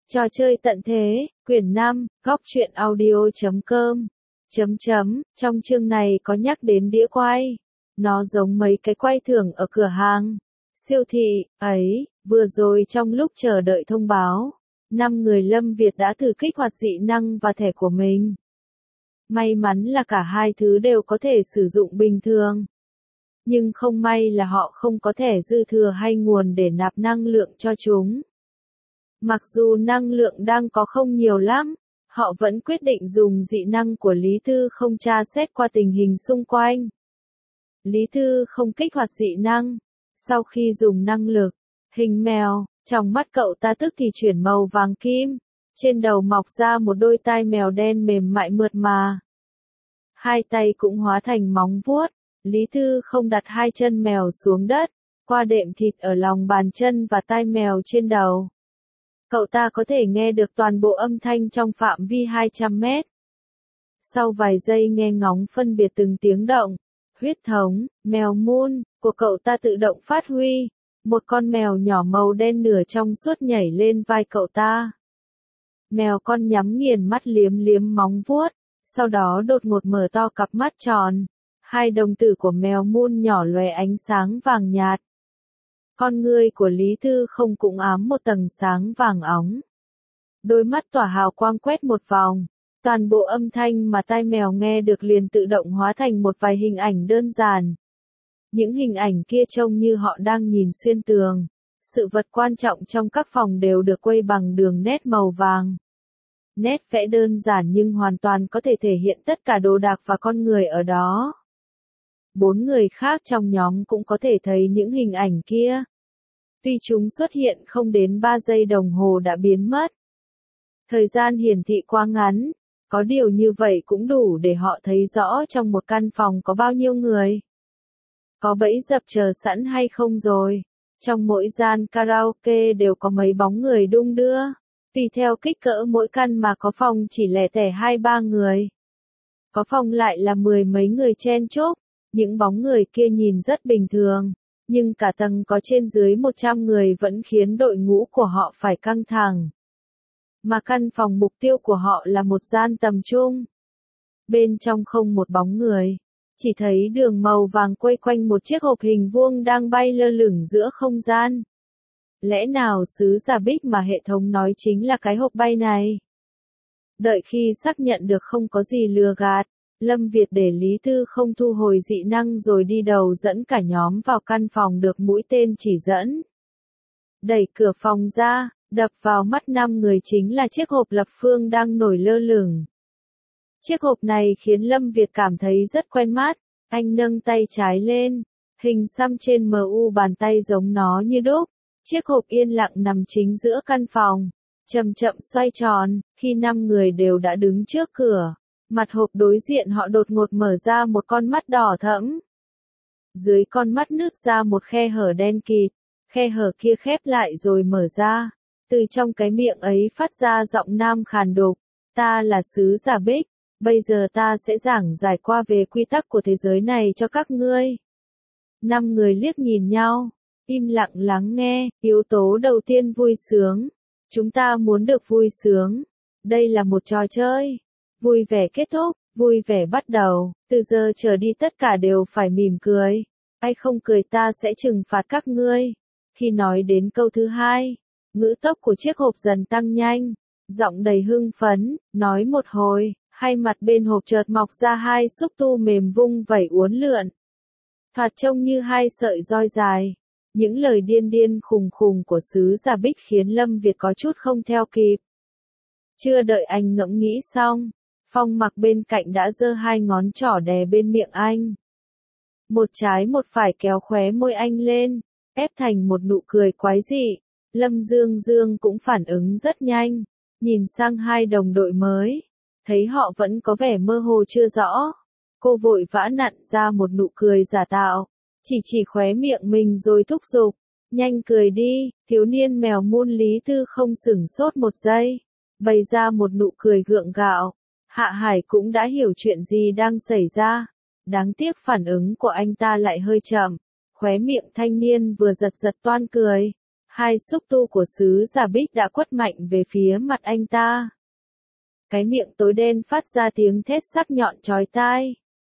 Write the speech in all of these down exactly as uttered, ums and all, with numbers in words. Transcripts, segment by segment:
Trò chơi tận thế, quyển năm, góc truyện audio chấm com. Chấm chấm, trong chương này có nhắc đến đĩa quay. Nó giống mấy cái quay thường ở cửa hàng, siêu thị, ấy, vừa rồi trong lúc chờ đợi thông báo. Năm người Lâm Việt đã thử kích hoạt dị năng và thẻ của mình. May mắn là cả hai thứ đều có thể sử dụng bình thường. Nhưng không may là họ không có thẻ dư thừa hay nguồn để nạp năng lượng cho chúng. Mặc dù năng lượng đang có không nhiều lắm, họ vẫn quyết định dùng dị năng của Lý Tư không tra xét qua tình hình xung quanh. Lý Tư không kích hoạt dị năng. Sau khi dùng năng lực, hình mèo, trong mắt cậu ta tức thì chuyển màu vàng kim. Trên đầu mọc ra một đôi tai mèo đen mềm mại mượt mà. Hai tay cũng hóa thành móng vuốt. Lý Tư không đặt hai chân mèo xuống đất, qua đệm thịt ở lòng bàn chân và tai mèo trên đầu. Cậu ta có thể nghe được toàn bộ âm thanh trong phạm vi hai trăm mét. Sau vài giây nghe ngóng phân biệt từng tiếng động, huyết thống, mèo moon, của cậu ta tự động phát huy. Một con mèo nhỏ màu đen nửa trong suốt nhảy lên vai cậu ta. Mèo con nhắm nghiền mắt liếm liếm móng vuốt, sau đó đột ngột mở to cặp mắt tròn. Hai đồng tử của mèo moon nhỏ lóe ánh sáng vàng nhạt. Con ngươi của Lý Tư không cũng ám một tầng sáng vàng óng. Đôi mắt tỏa hào quang quét một vòng. Toàn bộ âm thanh mà tai mèo nghe được liền tự động hóa thành một vài hình ảnh đơn giản. Những hình ảnh kia trông như họ đang nhìn xuyên tường. Sự vật quan trọng trong các phòng đều được quây bằng đường nét màu vàng. Nét vẽ đơn giản nhưng hoàn toàn có thể thể hiện tất cả đồ đạc và con người ở đó. Bốn người khác trong nhóm cũng có thể thấy những hình ảnh kia. Tuy chúng xuất hiện không đến ba giây đồng hồ đã biến mất. Thời gian hiển thị quá ngắn, có điều như vậy cũng đủ để họ thấy rõ trong một căn phòng có bao nhiêu người. Có bẫy dập chờ sẵn hay không rồi? Trong mỗi gian karaoke đều có mấy bóng người đung đưa. Tùy theo kích cỡ mỗi căn mà có phòng chỉ lẻ tẻ hai ba người. Có phòng lại là mười mấy người chen chúc. Những bóng người kia nhìn rất bình thường, nhưng cả tầng có trên dưới một trăm người vẫn khiến đội ngũ của họ phải căng thẳng. Mà căn phòng mục tiêu của họ là một gian tầm trung. Bên trong không một bóng người, chỉ thấy đường màu vàng quây quanh một chiếc hộp hình vuông đang bay lơ lửng giữa không gian. Lẽ nào sứ giả Bích mà hệ thống nói chính là cái hộp bay này? Đợi khi xác nhận được không có gì lừa gạt, Lâm Việt để Lý Tư không thu hồi dị năng rồi đi đầu dẫn cả nhóm vào căn phòng được mũi tên chỉ dẫn. Đẩy cửa phòng ra, đập vào mắt năm người chính là chiếc hộp lập phương đang nổi lơ lửng. Chiếc hộp này khiến Lâm Việt cảm thấy rất quen mắt, anh nâng tay trái lên, hình xăm trên mu bàn tay giống nó như đúc. Chiếc hộp yên lặng nằm chính giữa căn phòng, chậm chậm xoay tròn, khi năm người đều đã đứng trước cửa. Mặt hộp đối diện họ đột ngột mở ra một con mắt đỏ thẫm. Dưới con mắt nứt ra một khe hở đen kịt, khe hở kia khép lại rồi mở ra. Từ trong cái miệng ấy phát ra giọng nam khàn đục, ta là sứ giả Bích, bây giờ ta sẽ giảng giải qua về quy tắc của thế giới này cho các ngươi. Năm người liếc nhìn nhau, im lặng lắng nghe, yếu tố đầu tiên vui sướng. Chúng ta muốn được vui sướng. Đây là một trò chơi. Vui vẻ kết thúc, vui vẻ bắt đầu, từ giờ trở đi tất cả đều phải mỉm cười. Ai không cười ta sẽ trừng phạt các ngươi. Khi nói đến câu thứ hai, ngữ tốc của chiếc hộp dần tăng nhanh, giọng đầy hưng phấn, nói một hồi, hai mặt bên hộp chợt mọc ra hai xúc tu mềm vung vẩy uốn lượn. Thoạt trông như hai sợi roi dài. Những lời điên điên khùng khùng của sứ giả Bích khiến Lâm Việt có chút không theo kịp. Chưa đợi anh ngẫm nghĩ xong, Phong Mặc bên cạnh đã giơ hai ngón trỏ đè bên miệng anh. Một trái một phải kéo khóe môi anh lên, ép thành một nụ cười quái dị. Lâm Dương Dương cũng phản ứng rất nhanh, nhìn sang hai đồng đội mới, thấy họ vẫn có vẻ mơ hồ chưa rõ. Cô vội vã nặn ra một nụ cười giả tạo, chỉ chỉ khóe miệng mình rồi thúc giục, nhanh cười đi. Thiếu niên mèo moon Lý Tư không sửng sốt một giây, bày ra một nụ cười gượng gạo. Hạ Hải cũng đã hiểu chuyện gì đang xảy ra. Đáng tiếc phản ứng của anh ta lại hơi chậm. Khóe miệng thanh niên vừa giật giật toan cười. Hai xúc tu của sứ giả Bích đã quất mạnh về phía mặt anh ta. Cái miệng tối đen phát ra tiếng thét sắc nhọn chói tai.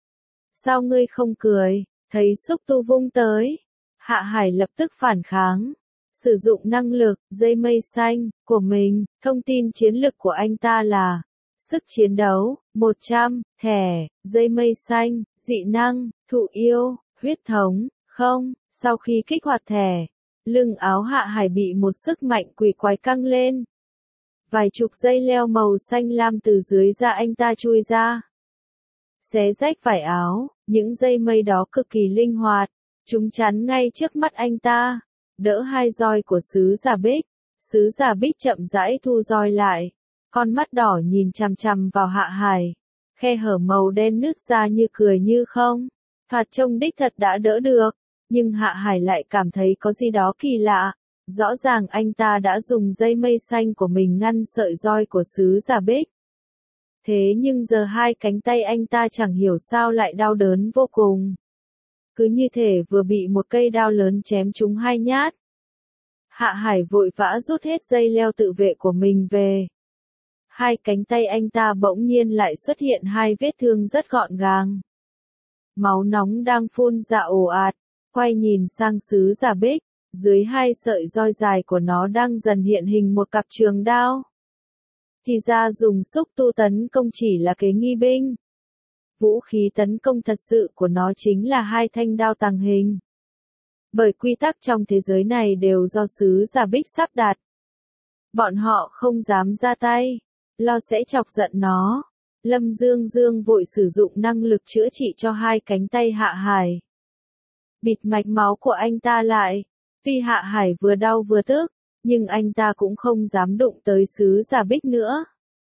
Sao ngươi không cười? Thấy xúc tu vung tới, Hạ Hải lập tức phản kháng. Sử dụng năng lực, dây mây xanh, của mình, thông tin chiến lực của anh ta là sức chiến đấu, một trăm, thẻ, dây mây xanh, dị năng, thụ yêu, huyết thống, không. Sau khi kích hoạt thẻ, lưng áo Hạ Hải bị một sức mạnh quỷ quái căng lên. Vài chục dây leo màu xanh lam từ dưới da anh ta chui ra. Xé rách vải áo, những dây mây đó cực kỳ linh hoạt, chúng chắn ngay trước mắt anh ta, đỡ hai roi của sứ giả Bích. Sứ giả Bích chậm rãi thu roi lại, con mắt đỏ nhìn chằm chằm vào Hạ Hải, khe hở màu đen nứt ra như cười như không. Thoạt trông đích thật đã đỡ được, nhưng Hạ Hải lại cảm thấy có gì đó kỳ lạ. Rõ ràng anh ta đã dùng dây mây xanh của mình ngăn sợi roi của sứ giả Bích. Thế nhưng giờ hai cánh tay anh ta chẳng hiểu sao lại đau đớn vô cùng. Cứ như thể vừa bị một cây đao lớn chém trúng hai nhát. Hạ Hải vội vã rút hết dây leo tự vệ của mình về. Hai cánh tay anh ta bỗng nhiên lại xuất hiện hai vết thương rất gọn gàng. Máu nóng đang phun ra ồ ạt, quay nhìn sang sứ giả Bích, dưới hai sợi roi dài của nó đang dần hiện hình một cặp trường đao. Thì ra dùng xúc tu tấn công chỉ là kế nghi binh. Vũ khí tấn công thật sự của nó chính là hai thanh đao tàng hình. Bởi quy tắc trong thế giới này đều do sứ giả Bích sắp đặt. Bọn họ không dám ra tay, lo sẽ chọc giận nó. Lâm Dương Dương vội sử dụng năng lực chữa trị cho hai cánh tay Hạ Hải. Bịt mạch máu của anh ta lại. Tuy Hạ Hải vừa đau vừa tức, nhưng anh ta cũng không dám đụng tới sứ giả Bích nữa.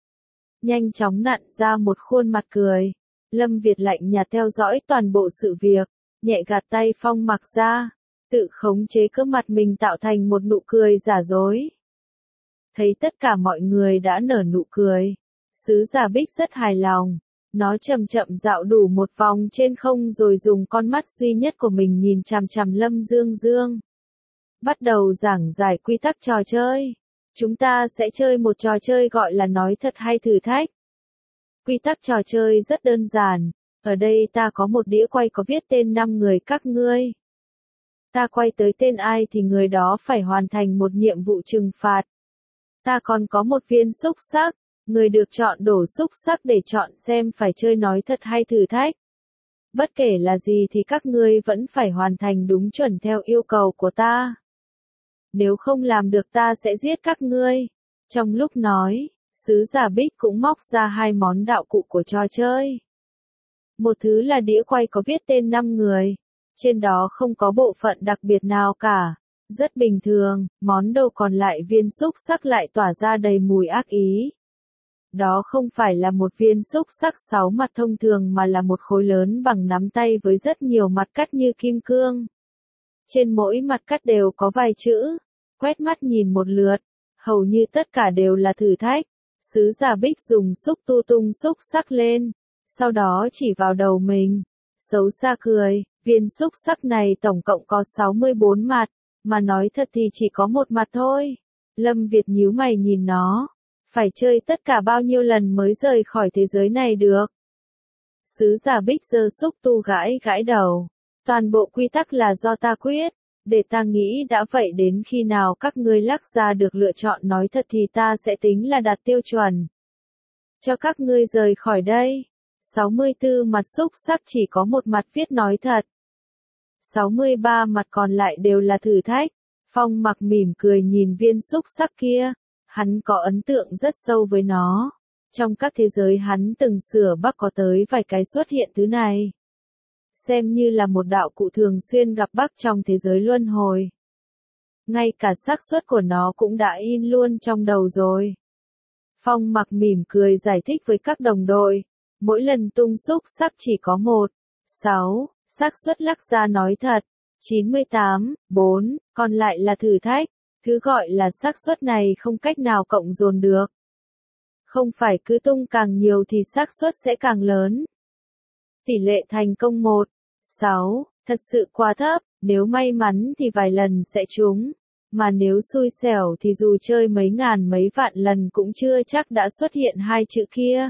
Nhanh chóng nặn ra một khuôn mặt cười. Lâm Việt lạnh nhạt theo dõi toàn bộ sự việc, nhẹ gạt tay Phong Mặc ra, tự khống chế cơ mặt mình tạo thành một nụ cười giả dối. Thấy tất cả mọi người đã nở nụ cười, sứ giả Bích rất hài lòng. Nó chậm chậm dạo đủ một vòng trên không rồi dùng con mắt duy nhất của mình nhìn chằm chằm Lâm Dương Dương. Bắt đầu giảng giải quy tắc trò chơi. Chúng ta sẽ chơi một trò chơi gọi là nói thật hay thử thách. Quy tắc trò chơi rất đơn giản. Ở đây ta có một đĩa quay có viết tên năm người các ngươi. Ta quay tới tên ai thì người đó phải hoàn thành một nhiệm vụ trừng phạt. Ta còn có một viên xúc xắc. Người được chọn đổ xúc xắc để chọn xem phải chơi nói thật hay thử thách. Bất kể là gì thì các ngươi vẫn phải hoàn thành đúng chuẩn theo yêu cầu của ta. Nếu không làm được ta sẽ giết các ngươi. Trong lúc nói, sứ giả Bích cũng móc ra hai món đạo cụ của trò chơi. Một thứ là đĩa quay có viết tên năm người. Trên đó không có bộ phận đặc biệt nào cả. Rất bình thường, món đồ còn lại viên xúc xắc lại tỏa ra đầy mùi ác ý. Đó không phải là một viên xúc xắc sáu mặt thông thường mà là một khối lớn bằng nắm tay với rất nhiều mặt cắt như kim cương. Trên mỗi mặt cắt đều có vài chữ. Quét mắt nhìn một lượt, hầu như tất cả đều là thử thách. Sứ giả Bích dùng xúc tu tung xúc xắc lên, sau đó chỉ vào đầu mình. Xấu xa cười, viên xúc xắc này tổng cộng có sáu mươi bốn mặt, mà nói thật thì chỉ có một mặt thôi. Lâm Việt nhíu mày nhìn nó. Phải chơi tất cả bao nhiêu lần mới rời khỏi thế giới này được? Sứ giả Bích giơ xúc tu gãi gãi đầu. Toàn bộ quy tắc là do ta quyết. Để ta nghĩ đã vậy đến khi nào các ngươi lắc ra được lựa chọn nói thật thì ta sẽ tính là đạt tiêu chuẩn. Cho các ngươi rời khỏi đây. sáu mươi tư mặt xúc xắc chỉ có một mặt viết nói thật. sáu mươi ba mặt còn lại đều là thử thách. Phong Mặc mỉm cười nhìn viên xúc xắc kia. Hắn có ấn tượng rất sâu với nó. Trong các thế giới hắn từng sửa bắc có tới vài cái xuất hiện thứ này. Xem như là một đạo cụ thường xuyên gặp bắc trong thế giới luân hồi. Ngay cả xác suất của nó cũng đã in luôn trong đầu rồi. Phong Mặc mỉm cười giải thích với các đồng đội. Mỗi lần tung xúc sắc chỉ có một, sáu, xác suất lắc ra nói thật. chín mươi tám, bốn, còn lại là thử thách. Thứ gọi là xác suất này không cách nào cộng dồn được. Không phải cứ tung càng nhiều thì xác suất sẽ càng lớn. Tỷ lệ thành công một, sáu, thật sự quá thấp, nếu may mắn thì vài lần sẽ trúng. Mà nếu xui xẻo thì dù chơi mấy ngàn mấy vạn lần cũng chưa chắc đã xuất hiện hai chữ kia.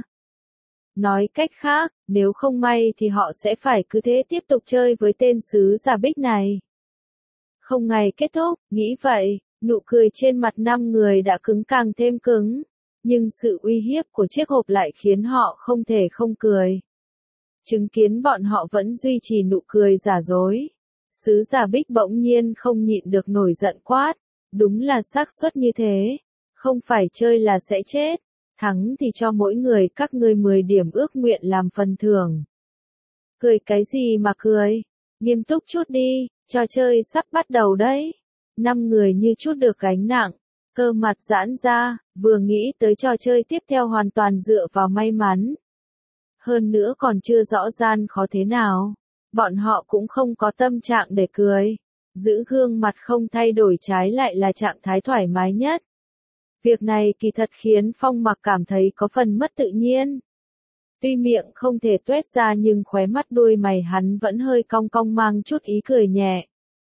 Nói cách khác, nếu không may thì họ sẽ phải cứ thế tiếp tục chơi với tên sứ giả Bích này. Không ngày kết thúc, nghĩ vậy, nụ cười trên mặt năm người đã cứng càng thêm cứng. Nhưng sự uy hiếp của chiếc hộp lại khiến họ không thể không cười. Chứng kiến bọn họ vẫn duy trì nụ cười giả dối. Sứ giả Bích bỗng nhiên không nhịn được nổi giận quát. Đúng là xác suất như thế. Không phải chơi là sẽ chết. Thắng thì cho mỗi người các ngươi mười điểm ước nguyện làm phần thưởng. Cười cái gì mà cười? Nghiêm túc chút đi, trò chơi sắp bắt đầu đấy. Năm người như chút được gánh nặng. Cơ mặt giãn ra, vừa nghĩ tới trò chơi tiếp theo hoàn toàn dựa vào may mắn. Hơn nữa còn chưa rõ gian khó thế nào. Bọn họ cũng không có tâm trạng để cười. Giữ gương mặt không thay đổi trái lại là trạng thái thoải mái nhất. Việc này kỳ thật khiến Phong Mặc cảm thấy có phần mất tự nhiên. Tuy miệng không thể tuét ra nhưng khóe mắt đuôi mày hắn vẫn hơi cong cong mang chút ý cười nhẹ.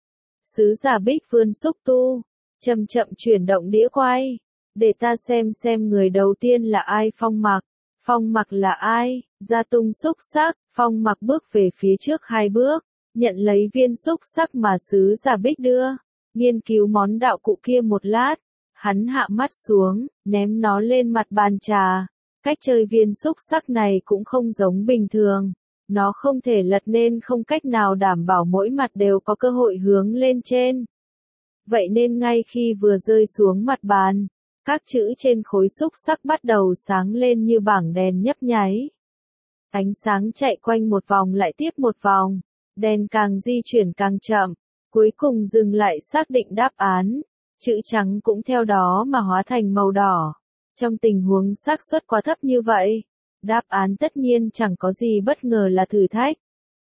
Sứ giả Bích vươn xúc tu, chậm chậm chuyển động đĩa quay. Để ta xem xem người đầu tiên là ai. Phong Mặc. Phong Mặc là ai? Gia tung xúc sắc. Phong Mặc bước về phía trước hai bước, nhận lấy viên xúc sắc mà sứ giả Bích đưa. Nghiên cứu món đạo cụ kia một lát. Hắn hạ mắt xuống, ném nó lên mặt bàn trà. Cách chơi viên xúc sắc này cũng không giống bình thường. Nó không thể lật nên không cách nào đảm bảo mỗi mặt đều có cơ hội hướng lên trên. Vậy nên ngay khi vừa rơi xuống mặt bàn, các chữ trên khối xúc sắc bắt đầu sáng lên như bảng đèn nhấp nháy. Ánh sáng chạy quanh một vòng lại tiếp một vòng, đèn càng di chuyển càng chậm, cuối cùng dừng lại xác định đáp án. Chữ trắng cũng theo đó mà hóa thành màu đỏ. Trong tình huống xác suất quá thấp như vậy, đáp án tất nhiên chẳng có gì bất ngờ là thử thách.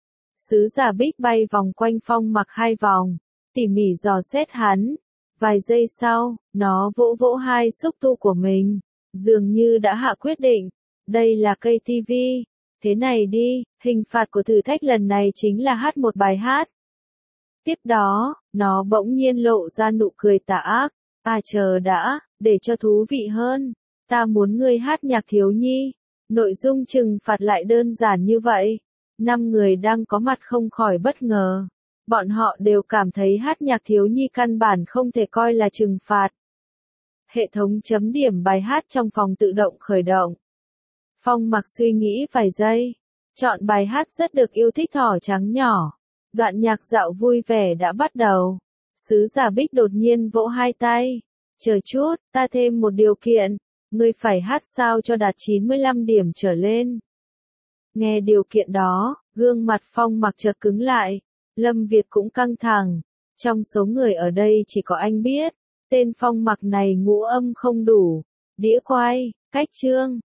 Sứ giả Bích bay vòng quanh Phong Mặc hai vòng, tỉ mỉ dò xét hắn. Vài giây sau, nó vỗ vỗ hai xúc tu của mình, dường như đã hạ quyết định. Đây là cây ti vi. Thế này đi, hình phạt của thử thách lần này chính là hát một bài hát. Tiếp đó, nó bỗng nhiên lộ ra nụ cười tà ác. À chờ đã, để cho thú vị hơn. Ta muốn ngươi hát nhạc thiếu nhi. Nội dung trừng phạt lại đơn giản như vậy. Năm người đang có mặt không khỏi bất ngờ. Bọn họ đều cảm thấy hát nhạc thiếu nhi căn bản không thể coi là trừng phạt. Hệ thống chấm điểm bài hát trong phòng tự động khởi động. Phong Mặc suy nghĩ vài giây. Chọn bài hát rất được yêu thích thỏ trắng nhỏ. Đoạn nhạc dạo vui vẻ đã bắt đầu. Sứ giả Bích đột nhiên vỗ hai tay. Chờ chút, ta thêm một điều kiện. Ngươi phải hát sao cho đạt chín mươi lăm điểm trở lên. Nghe điều kiện đó, gương mặt Phong Mặc chợt cứng lại. Lâm Việt cũng căng thẳng. Trong số người ở đây chỉ có anh biết. Tên Phong Mặc này ngũ âm không đủ. Đĩa quay, cách chương.